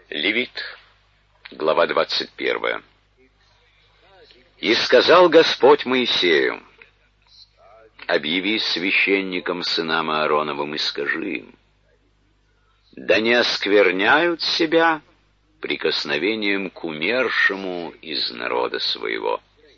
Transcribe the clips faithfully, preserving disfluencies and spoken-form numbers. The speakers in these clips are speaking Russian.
Левит, глава двадцать первая. «И сказал Господь Моисею: объяви священникам сынам Аароновым и скажи им: да не оскверняют себя прикосновением к умершему из народа своего,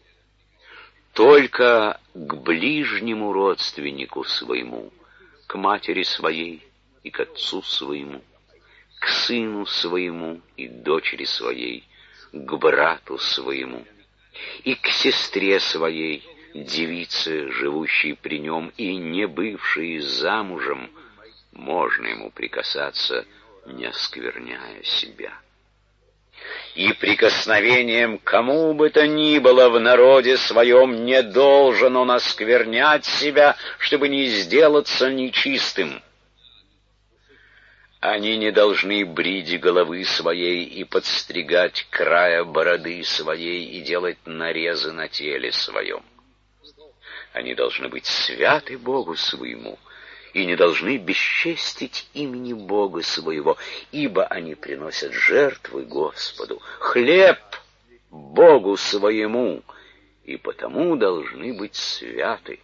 только к ближнему родственнику своему, к матери своей и к отцу своему, к сыну своему и дочери своей, к брату своему и к сестре своей, девице, живущей при нем и не бывшей замужем, можно ему прикасаться, не оскверняя себя. И прикосновением кому бы то ни было в народе своем не должен он осквернять себя, чтобы не сделаться нечистым. Они не должны брить головы своей и подстригать края бороды своей и делать нарезы на теле своем. Они должны быть святы Богу своему и не должны бесчестить имени Бога своего, ибо они приносят жертвы Господу, хлеб Богу своему, и потому должны быть святы.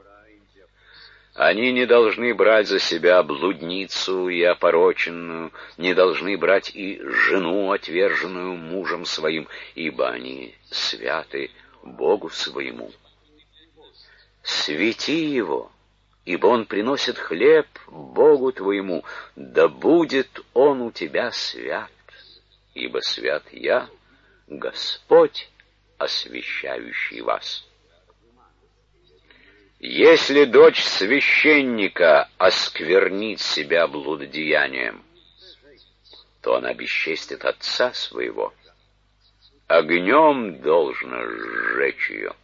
Они не должны брать за себя блудницу и опороченную, не должны брать и жену, отверженную мужем своим, ибо они святы Богу своему. Свети его, ибо он приносит хлеб Богу твоему, да будет он у тебя свят, ибо свят я, Господь, освящающий вас. Если дочь священника осквернит себя блудодеянием, то она бесчестит отца своего, огнем должно сжечь ее.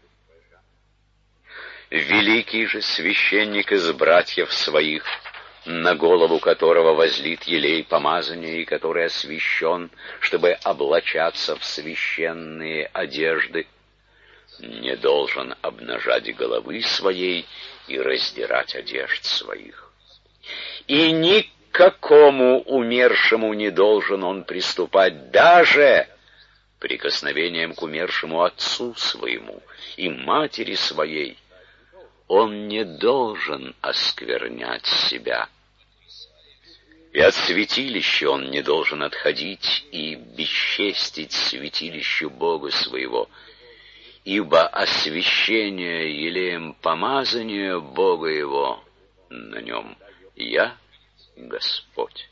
Великий же священник из братьев своих, на голову которого возлит елей помазания и который освящен, чтобы облачаться в священные одежды, не должен обнажать головы своей и раздирать одежд своих. И ни к какому умершему не должен он приступать, даже прикосновением к умершему отцу своему и матери своей. Он не должен осквернять себя. И от святилища он не должен отходить и бесчестить святилище Бога своего, ибо освящение елеем помазания Бога его на нем я, Господь.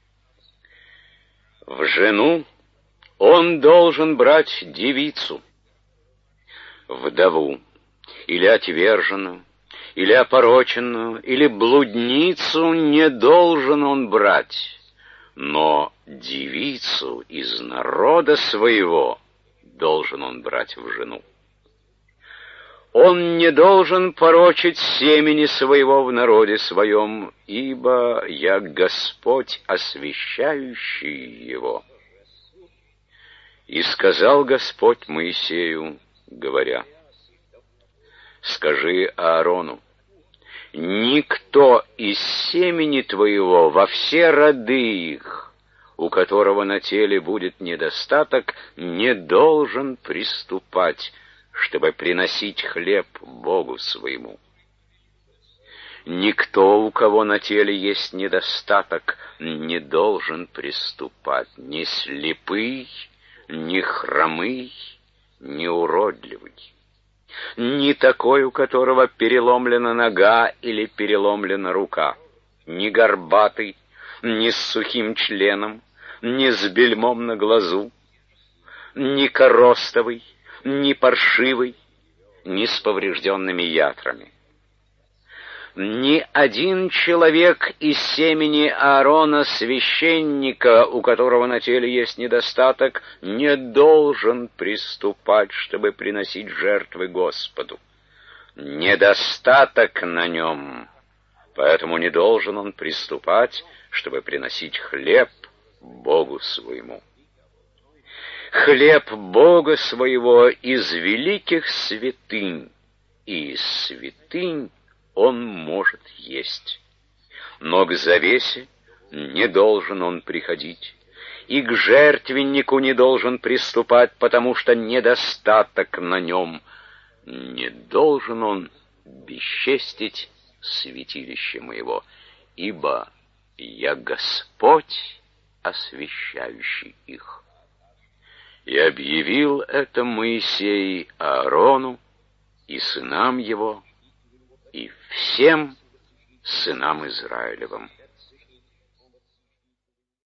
В жену он должен брать девицу, вдову, или отверженную, или опороченную, или блудницу не должен он брать, но девицу из народа своего должен он брать в жену. Он не должен порочить семени своего в народе своем, ибо я Господь, освящающий его. И сказал Господь Моисею, говоря: скажи Аарону: никто из семени твоего во все роды их, у которого на теле будет недостаток, не должен приступать, чтобы приносить хлеб Богу своему. Никто, у кого на теле есть недостаток, не должен приступать, ни слепый, ни хромый, ни уродливый, ни такой, у которого переломлена нога или переломлена рука, ни горбатый, ни с сухим членом, ни с бельмом на глазу, ни коростовый, ни паршивый, ни с поврежденными ятрами. Ни один человек из семени Аарона, священника, у которого на теле есть недостаток, не должен приступать, чтобы приносить жертвы Господу. Недостаток на нем, поэтому не должен он приступать, чтобы приносить хлеб Богу своему. Хлеб Бога своего из великих святынь, и из святынь он может есть. Но к завесе не должен он приходить, и к жертвеннику не должен приступать, потому что недостаток на нем. Не должен он бесчестить святилище моего, ибо я Господь, освящающий их. И объявил это Моисей Аарону и сынам его, и всем сынам Израилевым.